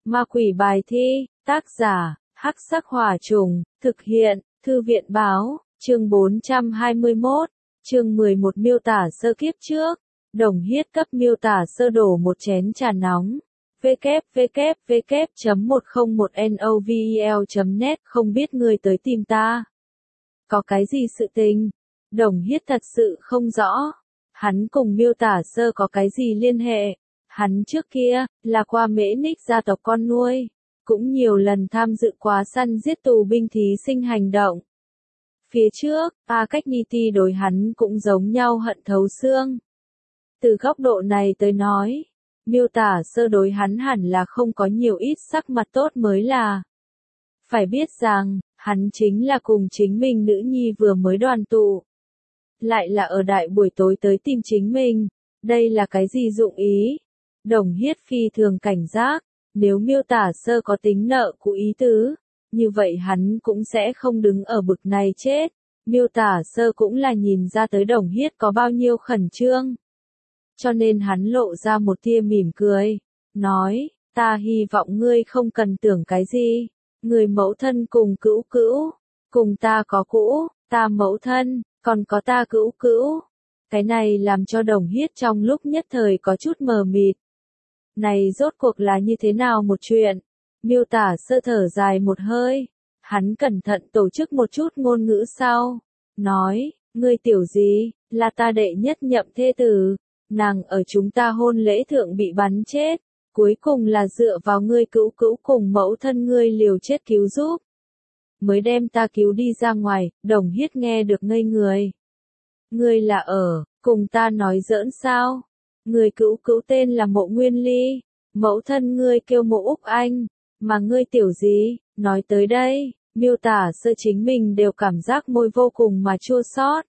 Ma quỷ bài thi, tác giả, Hắc Sắc Hỏa Trùng, thực hiện, Thư viện Báo, chương 421, chương 11 miêu tả sơ kiếp trước. Đồng Hiết cấp miêu tả sơ đổ một chén trà nóng. www.101novel.net Không biết ngươi tới tìm ta. Có cái gì sự tình? Đồng Hiết thật sự không rõ. Hắn cùng miêu tả sơ có cái gì liên hệ? Hắn trước kia, là qua Mễ Ních gia tộc con nuôi. Cũng nhiều lần tham dự quá săn giết tù binh thí sinh hành động. Phía trước, Cách Niti đối hắn cũng giống nhau hận thấu xương. Từ góc độ này tới nói, miêu tả sơ đối hắn hẳn là không có nhiều ít sắc mặt tốt mới là. Phải biết rằng, hắn chính là cùng chính mình nữ nhi vừa mới đoàn tụ. Lại là ở đại buổi tối tới tìm chính mình, đây là cái gì dụng ý? Đồng Hiết phi thường cảnh giác, nếu miêu tả sơ có tính nợ của ý tứ, như vậy hắn cũng sẽ không đứng ở bực này chết. Miêu tả sơ cũng là nhìn ra tới Đồng Hiết có bao nhiêu khẩn trương. Cho nên hắn lộ ra một tia mỉm cười, nói, ta hy vọng ngươi không cần tưởng cái gì, người mẫu thân cùng cữu cữu, cùng ta có cũ, ta mẫu thân, còn có ta cữu cữu. Cái này làm cho Đồng Hiết trong lúc nhất thời có chút mờ mịt. Này rốt cuộc là như thế nào một chuyện? Miêu tả sơ thở dài một hơi, hắn cẩn thận tổ chức một chút ngôn ngữ sau, nói, ngươi tiểu gì, là ta đệ nhất nhậm thê tử. Nàng ở chúng ta hôn lễ thượng bị bắn chết, cuối cùng là dựa vào ngươi cữu cữu cùng mẫu thân ngươi liều chết cứu giúp. Mới đem ta cứu đi ra ngoài. Đồng Hiết nghe được ngây người. Ngươi là cùng ta nói giỡn sao? Người cữu cữu tên là Mộ Nguyên Ly, mẫu thân ngươi kêu Mộ Úc Anh, mà ngươi tiểu gì? Nói tới đây, miêu tả sơ chính mình đều cảm giác môi vô cùng mà chua xót.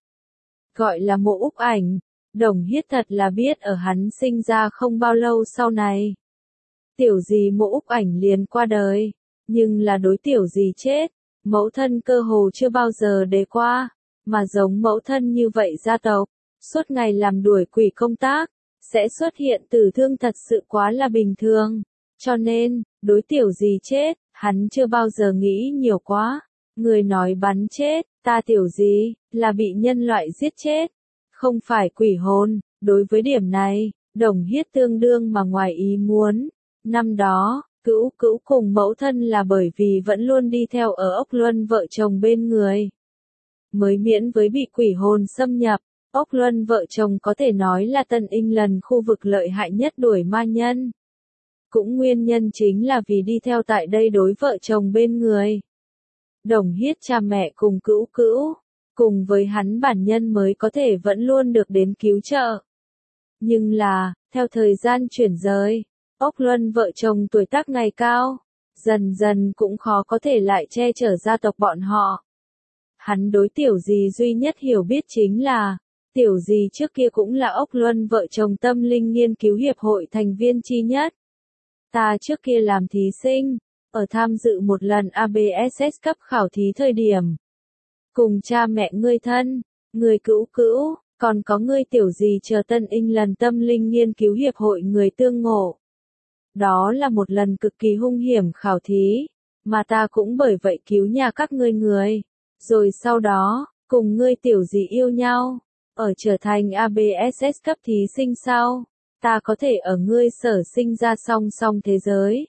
Gọi là Mộ Úc Ảnh. Đồng Hiết thật là biết ở hắn sinh ra không bao lâu sau này. Tiểu dì Mộ Úc Ảnh liền qua đời, nhưng là đối tiểu dì chết, mẫu thân cơ hồ chưa bao giờ để qua, mà giống mẫu thân như vậy gia tộc, suốt ngày làm đuổi quỷ công tác, sẽ xuất hiện tử thương thật sự quá là bình thường. Cho nên, đối tiểu dì chết, hắn chưa bao giờ nghĩ nhiều quá. Người nói bắn chết, ta tiểu dì, là bị nhân loại giết chết. Không phải quỷ hồn. Đối với điểm này, Đồng Hiết tương đương mà ngoài ý muốn. Năm đó, cữu cữu cùng mẫu thân là bởi vì vẫn luôn đi theo ở Ốc Luân vợ chồng bên người, mới miễn với bị quỷ hồn xâm nhập. Ốc Luân vợ chồng có thể nói là Tân England khu vực lợi hại nhất đuổi ma nhân. Cũng nguyên nhân chính là vì đi theo tại đây đối vợ chồng bên người. Đồng Hiết cha mẹ cùng cữu cữu, cùng với hắn bản nhân mới có thể vẫn luôn được đến cứu trợ. Nhưng là, theo thời gian chuyển rời, Ốc Luân vợ chồng tuổi tác ngày cao, dần dần cũng khó có thể lại che chở gia tộc bọn họ. Hắn đối tiểu dì duy nhất hiểu biết chính là, tiểu dì trước kia cũng là Ốc Luân vợ chồng tâm linh nghiên cứu hiệp hội thành viên chi nhất. Ta trước kia làm thí sinh, ở tham dự một lần ABSS cấp khảo thí thời điểm. Cùng cha mẹ ngươi thân, người cữu cữu, còn có ngươi tiểu dì chờ Tân England tâm linh nghiên cứu hiệp hội người tương ngộ. Đó là một lần cực kỳ hung hiểm khảo thí, mà ta cũng bởi vậy cứu nhà các ngươi người. Rồi sau đó, cùng ngươi tiểu dì yêu nhau, ở trở thành ABSS cấp thí sinh sau, ta có thể ở ngươi sở sinh ra song song thế giới.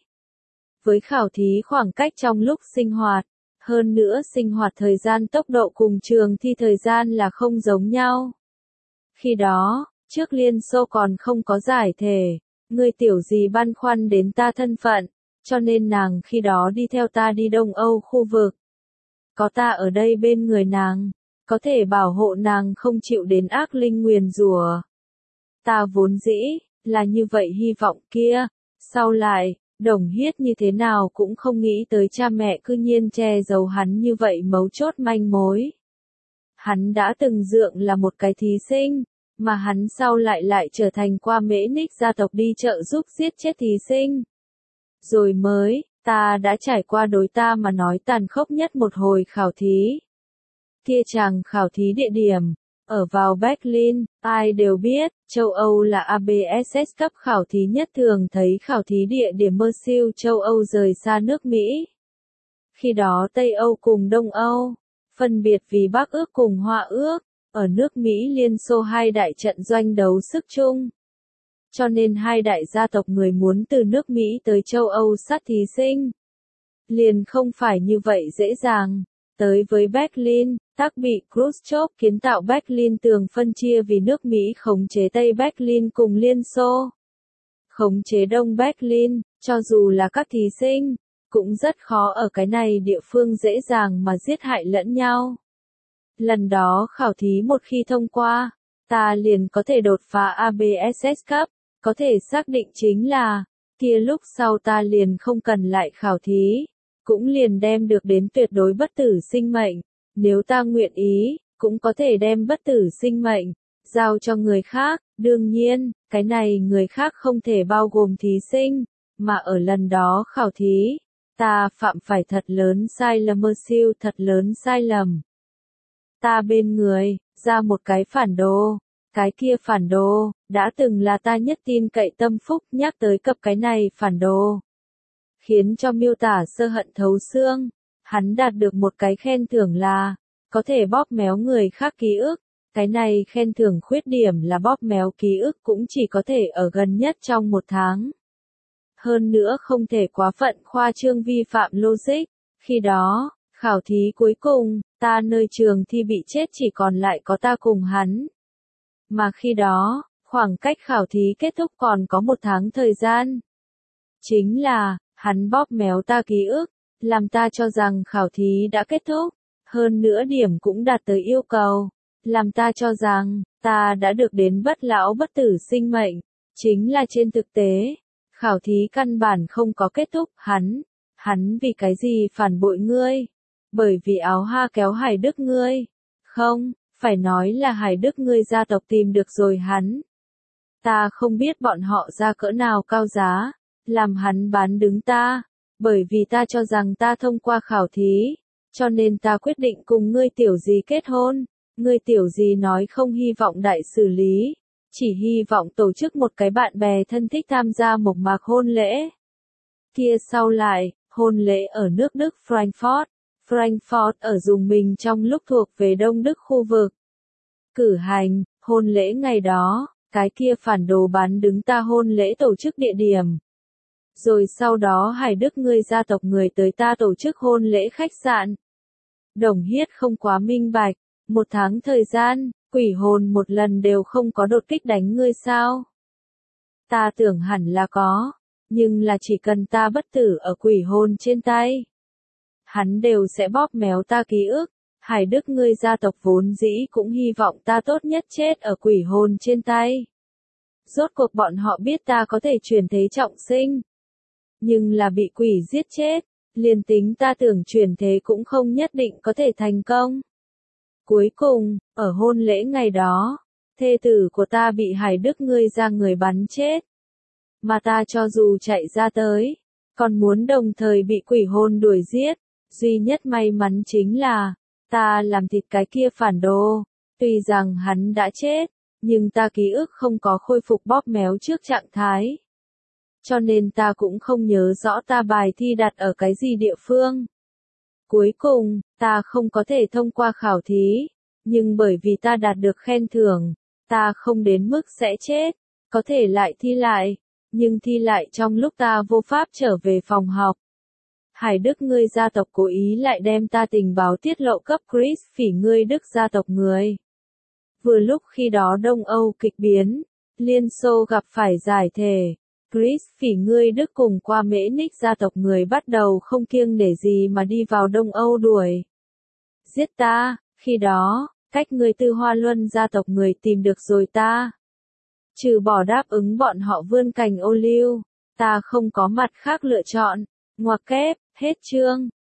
Với khảo thí khoảng cách trong lúc sinh hoạt, hơn nữa sinh hoạt thời gian tốc độ cùng trường thi thời gian là không giống nhau. Khi đó, trước Liên Xô còn không có giải thể, người tiểu dì băn khoăn đến ta thân phận, cho nên nàng khi đó đi theo ta đi Đông Âu khu vực. Có ta ở đây bên người nàng, có thể bảo hộ nàng không chịu đến ác linh nguyền rủa. Ta vốn dĩ, là như vậy hy vọng kia, sau lại, Đồng Hiết như thế nào cũng không nghĩ tới cha mẹ cư nhiên che giấu hắn như vậy mấu chốt manh mối. Hắn đã từng dượng là một cái thí sinh, mà hắn sau lại trở thành qua Mễ Ních gia tộc đi trợ giúp giết chết thí sinh. Rồi mới, ta đã trải qua đối ta mà nói tàn khốc nhất một hồi khảo thí. Kia chàng khảo thí địa điểm, Ở vào Berlin, ai đều biết, châu Âu là ABSS cấp khảo thí nhất thường thấy khảo thí địa điểm mơ siêu châu Âu rời xa nước Mỹ. Khi đó Tây Âu cùng Đông Âu, phân biệt vì Bắc ước cùng Hoa ước, ở nước Mỹ Liên Xô hai đại trận doanh đấu sức chung. Cho nên hai đại gia tộc người muốn từ nước Mỹ tới châu Âu sát thí sinh. Liền không phải như vậy dễ dàng. Tới với Berlin, tác bị Khrushchev kiến tạo Berlin tường phân chia vì nước Mỹ khống chế Tây Berlin cùng Liên Xô. Khống chế Đông Berlin, cho dù là các thí sinh, cũng rất khó ở cái này địa phương dễ dàng mà giết hại lẫn nhau. Lần đó khảo thí một khi thông qua, ta liền có thể đột phá ABSS cấp, có thể xác định chính là, kia lúc sau ta liền không cần lại khảo thí, cũng liền đem được đến tuyệt đối bất tử sinh mệnh, nếu ta nguyện ý, cũng có thể đem bất tử sinh mệnh, giao cho người khác, đương nhiên, cái này người khác không thể bao gồm thí sinh, mà ở lần đó khảo thí, ta phạm phải thật lớn sai lầm mơ siêu thật lớn sai lầm. Ta bên người, ra một cái phản đồ, cái kia phản đồ, đã từng là ta nhất tin cậy tâm phúc nhắc tới cập cái này phản đồ. Khiến cho miêu tả sơ hận thấu xương, hắn đạt được một cái khen thưởng là, có thể bóp méo người khác ký ức, cái này khen thưởng khuyết điểm là bóp méo ký ức cũng chỉ có thể ở gần nhất trong một tháng. Hơn nữa không thể quá phận khoa trương vi phạm logic, khi đó, khảo thí cuối cùng, ta nơi trường thi bị chết chỉ còn lại có ta cùng hắn. Mà khi đó, khoảng cách khảo thí kết thúc còn có một tháng thời gian. Chính là, hắn bóp méo ta ký ức, làm ta cho rằng khảo thí đã kết thúc, hơn nữa điểm cũng đạt tới yêu cầu, làm ta cho rằng, ta đã được đến bất lão bất tử sinh mệnh, chính là trên thực tế, khảo thí căn bản không có kết thúc, hắn vì cái gì phản bội ngươi? Bởi vì áo ha kéo Hải Đức ngươi. Không, phải nói là Hải Đức ngươi gia tộc tìm được rồi hắn. Ta không biết bọn họ ra cỡ nào cao giá, làm hắn bán đứng ta, bởi vì ta cho rằng ta thông qua khảo thí, cho nên ta quyết định cùng ngươi tiểu gì kết hôn, ngươi tiểu gì nói không hy vọng đại xử lý, chỉ hy vọng tổ chức một cái bạn bè thân thích tham gia một mạc hôn lễ. Kia sau lại, hôn lễ ở nước Đức Frankfurt ở dùng mình trong lúc thuộc về Đông Đức khu vực. Cử hành, hôn lễ ngày đó, cái kia phản đồ bán đứng ta hôn lễ tổ chức địa điểm. Rồi sau đó Hải Đức ngươi gia tộc người tới ta tổ chức hôn lễ khách sạn. Đồng Hiết không quá minh bạch, một tháng thời gian, quỷ hồn một lần đều không có đột kích đánh ngươi sao? Ta tưởng hẳn là có, nhưng là chỉ cần ta bất tử ở quỷ hồn trên tay. Hắn đều sẽ bóp méo ta ký ức, Hải Đức ngươi gia tộc vốn dĩ cũng hy vọng ta tốt nhất chết ở quỷ hồn trên tay. Rốt cuộc bọn họ biết ta có thể chuyển thế trọng sinh. Nhưng là bị quỷ giết chết, liền tính ta tưởng chuyển thế cũng không nhất định có thể thành công. Cuối cùng, ở hôn lễ ngày đó, thê tử của ta bị Hải Đức ngươi ra người bắn chết. Mà ta cho dù chạy ra tới, còn muốn đồng thời bị quỷ hồn đuổi giết, duy nhất may mắn chính là, ta làm thịt cái kia phản đồ, tuy rằng hắn đã chết, nhưng ta ký ức không có khôi phục bóp méo trước trạng thái. Cho nên ta cũng không nhớ rõ ta bài thi đặt ở cái gì địa phương. Cuối cùng, ta không có thể thông qua khảo thí, nhưng bởi vì ta đạt được khen thưởng, ta không đến mức sẽ chết, có thể lại thi lại, nhưng thi lại trong lúc ta vô pháp trở về phòng học. Hải Đức ngươi gia tộc cố ý lại đem ta tình báo tiết lộ cấp Chris Phỉ ngươi Đức gia tộc người. Vừa lúc khi đó Đông Âu kịch biến, Liên Xô gặp phải giải thể, Chris Phỉ ngươi Đức cùng qua Mễ Ních gia tộc người bắt đầu không kiêng nể gì mà đi vào Đông Âu đuổi giết ta, khi đó, cách người Tư Hoa Luân gia tộc người tìm được rồi ta. Trừ bỏ đáp ứng bọn họ vươn cành ô liu, ta không có mặt khác lựa chọn, ngoặc kép, hết chương.